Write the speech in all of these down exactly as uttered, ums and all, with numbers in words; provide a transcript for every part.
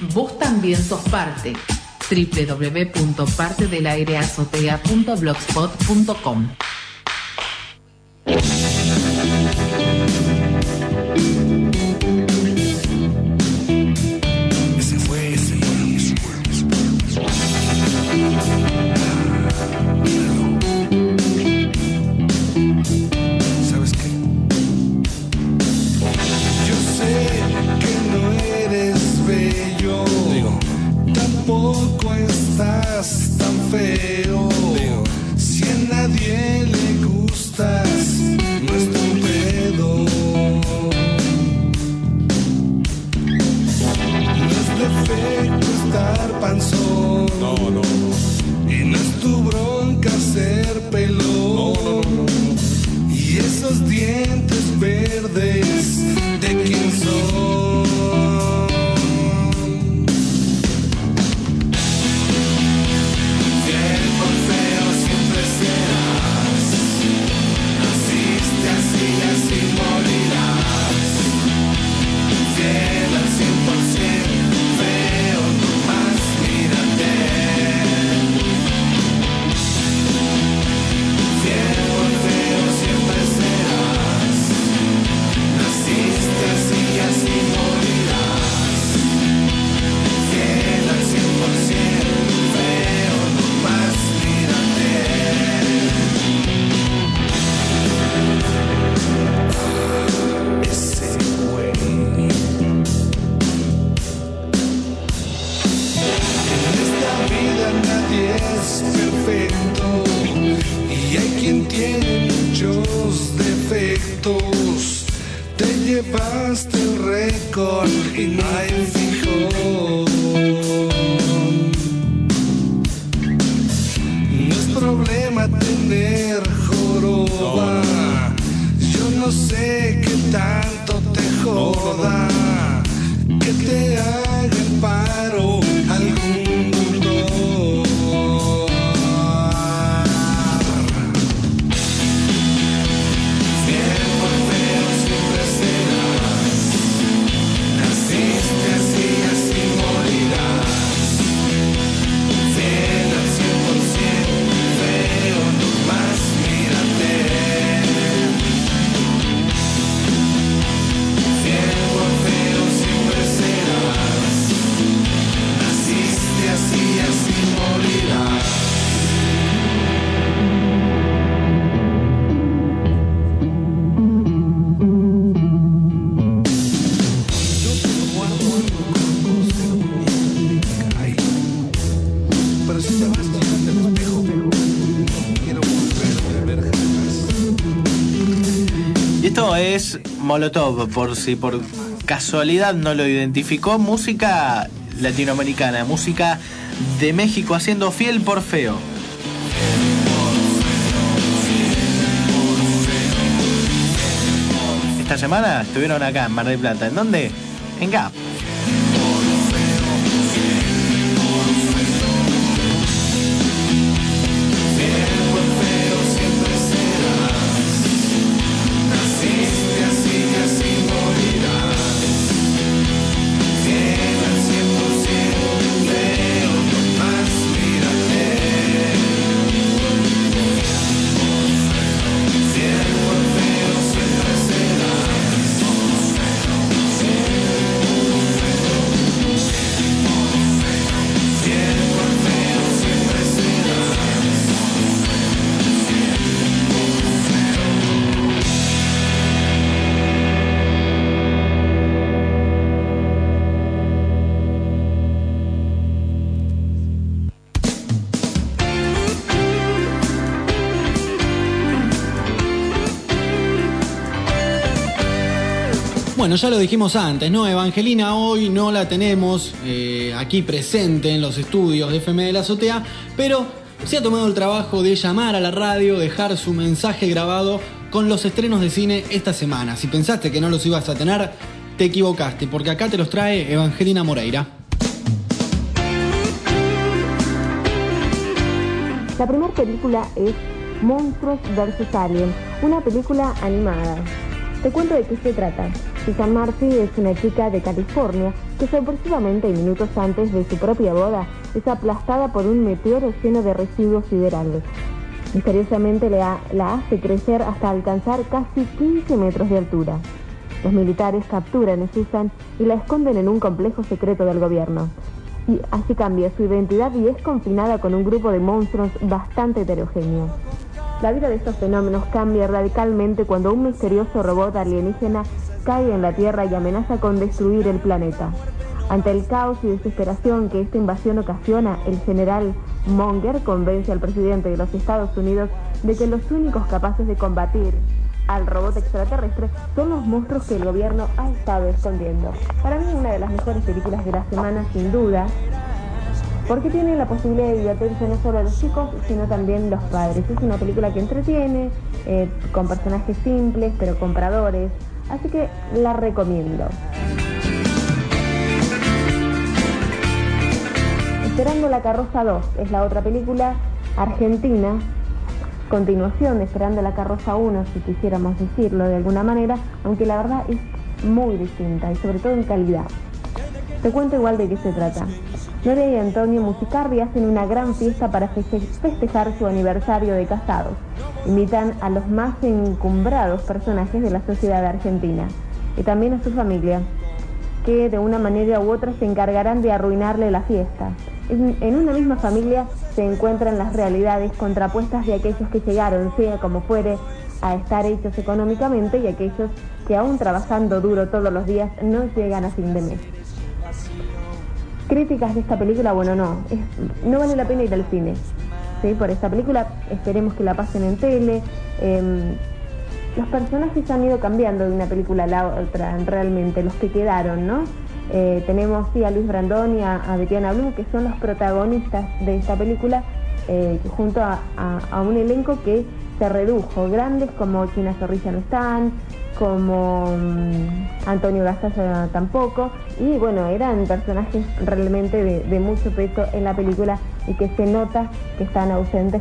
Vos también sos parte. doble u doble u doble u punto parte del aire azotea punto blogspot punto com. Molotov, por si por casualidad no lo identificó, música latinoamericana, música de México haciendo Fiel por Feo. Esta semana estuvieron acá en Mar del Plata. ¿En dónde? En Gap. Bueno, ya lo dijimos antes, ¿no? Evangelina hoy no la tenemos eh, aquí presente en los estudios de F M de la Azotea, pero se ha tomado el trabajo de llamar a la radio, dejar su mensaje grabado con los estrenos de cine esta semana. Si pensaste que no los ibas a tener, te equivocaste, porque acá te los trae Evangelina Moreira. La primera película es Monstruos versus Alien, una película animada. Te cuento de qué se trata. Susan Murphy es una chica de California que sorpresivamente y minutos antes de su propia boda es aplastada por un meteoro lleno de residuos siderales. Misteriosamente la, la hace crecer hasta alcanzar casi quince metros de altura. Los militares capturan a Susan y la esconden en un complejo secreto del gobierno. Y así cambia su identidad y es confinada con un grupo de monstruos bastante heterogéneo. La vida de estos fenómenos cambia radicalmente cuando un misterioso robot alienígena cae en la Tierra y amenaza con destruir el planeta. Ante el caos y desesperación que esta invasión ocasiona, el general Monger convence al presidente de los Estados Unidos de que los únicos capaces de combatir al robot extraterrestre son los monstruos que el gobierno ha estado escondiendo. Para mí una de las mejores películas de la semana, sin duda, porque tiene la posibilidad de divertirse no solo a los chicos, sino también los padres. Es una película que entretiene, eh, con personajes simples, pero compradores, así que la recomiendo. Esperando la carroza dos es la otra película argentina, continuación de Esperando la carroza uno, si quisiéramos decirlo de alguna manera, aunque la verdad es muy distinta y sobre todo en calidad. Te cuento igual de qué se trata. Noria y Antonio Musicardi hacen una gran fiesta para feste- festejar su aniversario de casados. Invitan a los más encumbrados personajes de la sociedad argentina y también a su familia, que de una manera u otra se encargarán de arruinarle la fiesta. En, en una misma familia se encuentran las realidades contrapuestas de aquellos que llegaron, sea como fuere, a estar hechos económicamente y aquellos que aún trabajando duro todos los días no llegan a fin de mes. Críticas de esta película, bueno, no, es, no vale la pena ir al cine, ¿sí? Por esta película esperemos que la pasen en tele. Eh, los personajes han ido cambiando de una película a la otra, realmente, los que quedaron, ¿no? Eh, tenemos sí a Luis Brandón y a, a Betiana Blum, que son los protagonistas de esta película, eh, junto a, a, a un elenco que se redujo, grandes como China Zorrilla no están, como um, Antonio Gasalla tampoco, y bueno, eran personajes realmente de, de mucho peso en la película y que se nota que están ausentes.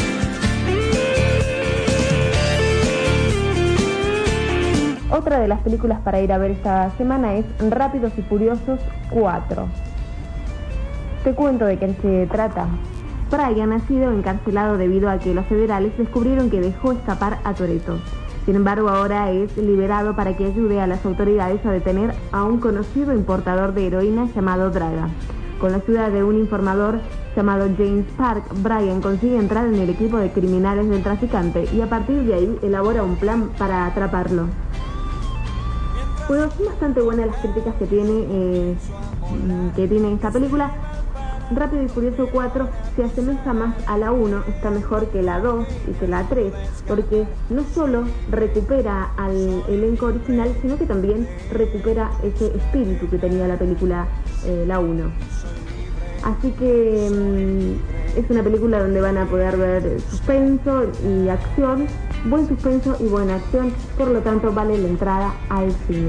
Otra de las películas para ir a ver esta semana es Rápidos y Furiosos cuatro. Te cuento de qué se trata. Brian ha sido encarcelado debido a que los federales descubrieron que dejó escapar a Toretto. Sin embargo, ahora es liberado para que ayude a las autoridades a detener a un conocido importador de heroína llamado Draga. Con la ayuda de un informador llamado James Park, Brian consigue entrar en el equipo de criminales del traficante y a partir de ahí elabora un plan para atraparlo. Bueno, son bastante buenas las críticas que tiene, eh, que tiene esta película. Rápido y Furioso cuatro se asemeja más a la uno, está mejor que la dos y que la tres, porque no solo recupera al elenco original, sino que también recupera ese espíritu que tenía la película eh, la uno. Así que mmm, es una película donde van a poder ver suspenso y acción, buen suspenso y buena acción, por lo tanto vale la entrada al cine.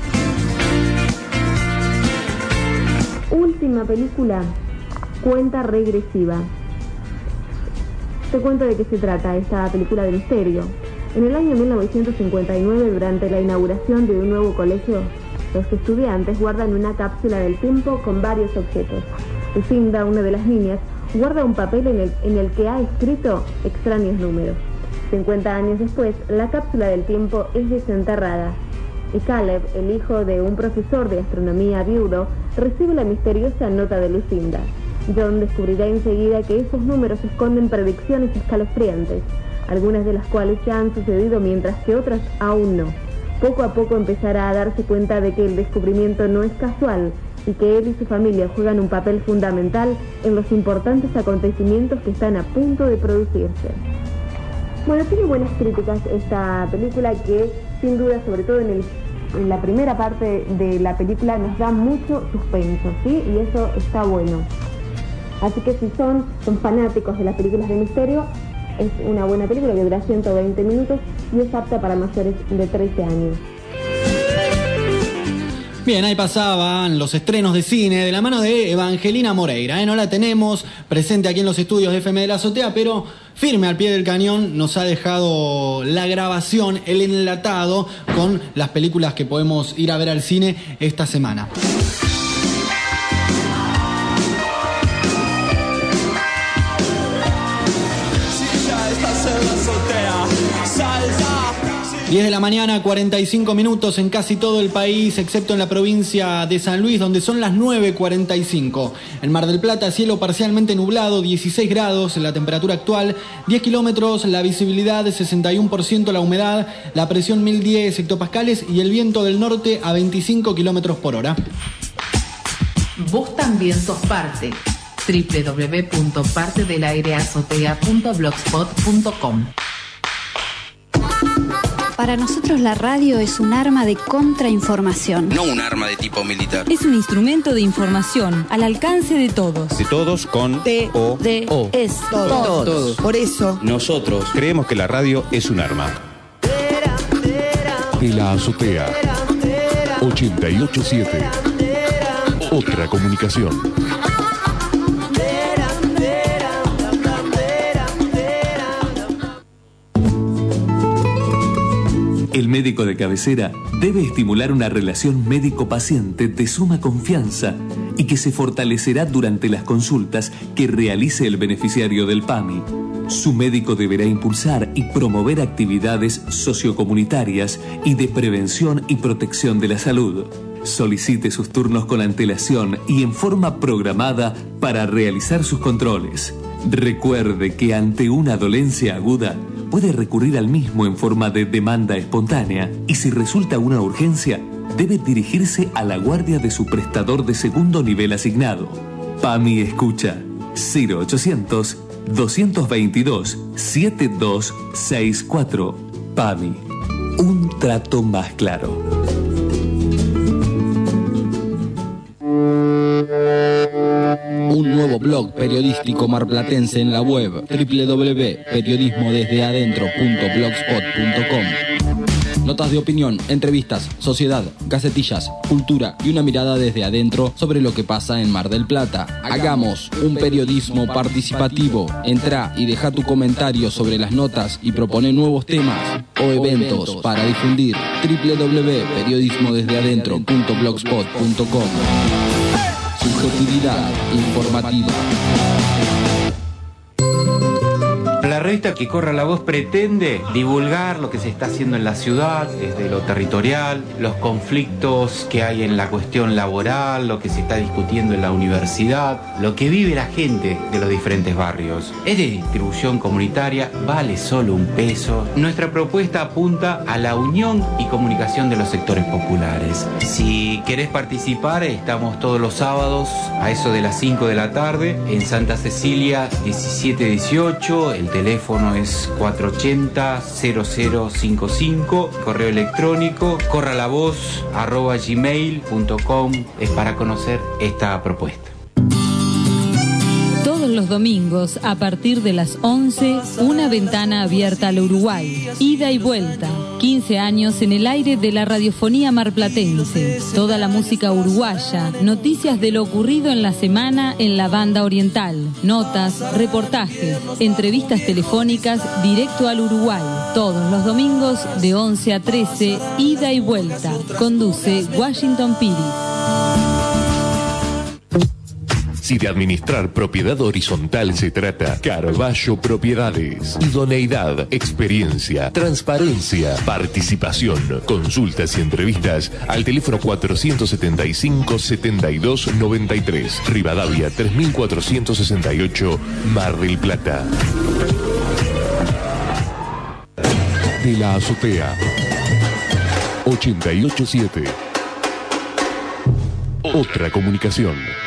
Última película, Cuenta regresiva. Te cuento de qué se trata esta película de misterio. En el año mil novecientos cincuenta y nueve, durante la inauguración de un nuevo colegio, los estudiantes guardan una cápsula del tiempo con varios objetos. Lucinda, una de las niñas, guarda un papel en el, en el que ha escrito extraños números. cincuenta años después, la cápsula del tiempo es desenterrada y Caleb, el hijo de un profesor de astronomía viudo, recibe la misteriosa nota de Lucinda. John descubrirá enseguida que esos números esconden predicciones escalofriantes, algunas de las cuales ya han sucedido mientras que otras aún no. Poco a poco empezará a darse cuenta de que el descubrimiento no es casual y que él y su familia juegan un papel fundamental en los importantes acontecimientos que están a punto de producirse. Bueno, tiene buenas críticas esta película que, sin duda, sobre todo en, el, en la primera parte de la película, nos da mucho suspenso, ¿sí? Y eso está bueno. Así que si son, son fanáticos de las películas de misterio, es una buena película que dura ciento veinte minutos y es apta para mayores de trece años. Bien, ahí pasaban los estrenos de cine de la mano de Evangelina Moreira, ¿eh? No la tenemos presente aquí en los estudios de F M de la Azotea, pero firme al pie del cañón, nos ha dejado la grabación, el enlatado con las películas que podemos ir a ver al cine esta semana. diez de la mañana, cuarenta y cinco minutos en casi todo el país, excepto en la provincia de San Luis, donde son las nueve cuarenta y cinco. En Mar del Plata, cielo parcialmente nublado, dieciséis grados la temperatura actual, diez kilómetros, la visibilidad sesenta y uno por ciento, la humedad, la presión mil diez hectopascales y el viento del norte a veinticinco kilómetros por hora. Vos también sos parte. doble u doble u doble u punto parte del aire azotea punto blogspot punto com. Para nosotros la radio es un arma de contrainformación. No un arma de tipo militar. Es un instrumento de información al alcance de todos. De todos con T O D O. Es todos. Todos. Por eso Nosotros creemos que la radio es un arma. De la azotea ochenta y ocho punto siete. Otra comunicación. El médico de cabecera debe estimular una relación médico-paciente de suma confianza y que se fortalecerá durante las consultas que realice el beneficiario del P A M I. Su médico deberá impulsar y promover actividades sociocomunitarias y de prevención y protección de la salud. Solicite sus turnos con antelación y en forma programada para realizar sus controles. Recuerde que ante una dolencia aguda, puede recurrir al mismo en forma de demanda espontánea y si resulta una urgencia, debe dirigirse a la guardia de su prestador de segundo nivel asignado. P A M I escucha cero ochocientos, doscientos veintidós, setenta y dos sesenta y cuatro. P A M I, un trato más claro. Un nuevo blog periodístico marplatense en la web doble u doble u doble u punto periodismo desde adentro punto blogspot punto com. Notas de opinión, entrevistas, sociedad, gacetillas, cultura y una mirada desde adentro sobre lo que pasa en Mar del Plata. Hagamos un periodismo participativo. Entrá y deja tu comentario sobre las notas y propone nuevos temas o eventos para difundir. doble u doble u doble u punto periodismo desde adentro punto blogspot punto com. Subjetividad informativa. La revista Que Corra la Voz pretende divulgar lo que se está haciendo en la ciudad, desde lo territorial, los conflictos que hay en la cuestión laboral, lo que se está discutiendo en la universidad, lo que vive la gente de los diferentes barrios. Es de distribución comunitaria, vale solo un peso. Nuestra propuesta apunta a la unión y comunicación de los sectores populares. Si querés participar, estamos todos los sábados a eso de las cinco de la tarde en Santa Cecilia diecisiete dieciocho, el teléfono es cuatro ochenta, cero cero cinco cinco, correo electrónico corralavoz arroba gmail punto com es para conocer esta propuesta. Todos los domingos, a partir de las once, una ventana abierta al Uruguay. Ida y vuelta. quince años en el aire de la radiofonía marplatense. Toda la música uruguaya, noticias de lo ocurrido en la semana en la banda oriental, notas, reportajes, entrevistas telefónicas directo al Uruguay. Todos los domingos de once a trece, ida y vuelta. Conduce Washington Piris. Si de administrar propiedad horizontal se trata, Carballo Propiedades. Idoneidad, experiencia, transparencia, participación, consultas y entrevistas al teléfono cuatrocientos setenta y cinco, setenta y dos noventa y tres. Rivadavia tres mil cuatrocientos sesenta y ocho, Mar del Plata. De la azotea ochenta y ocho punto siete. Otra comunicación.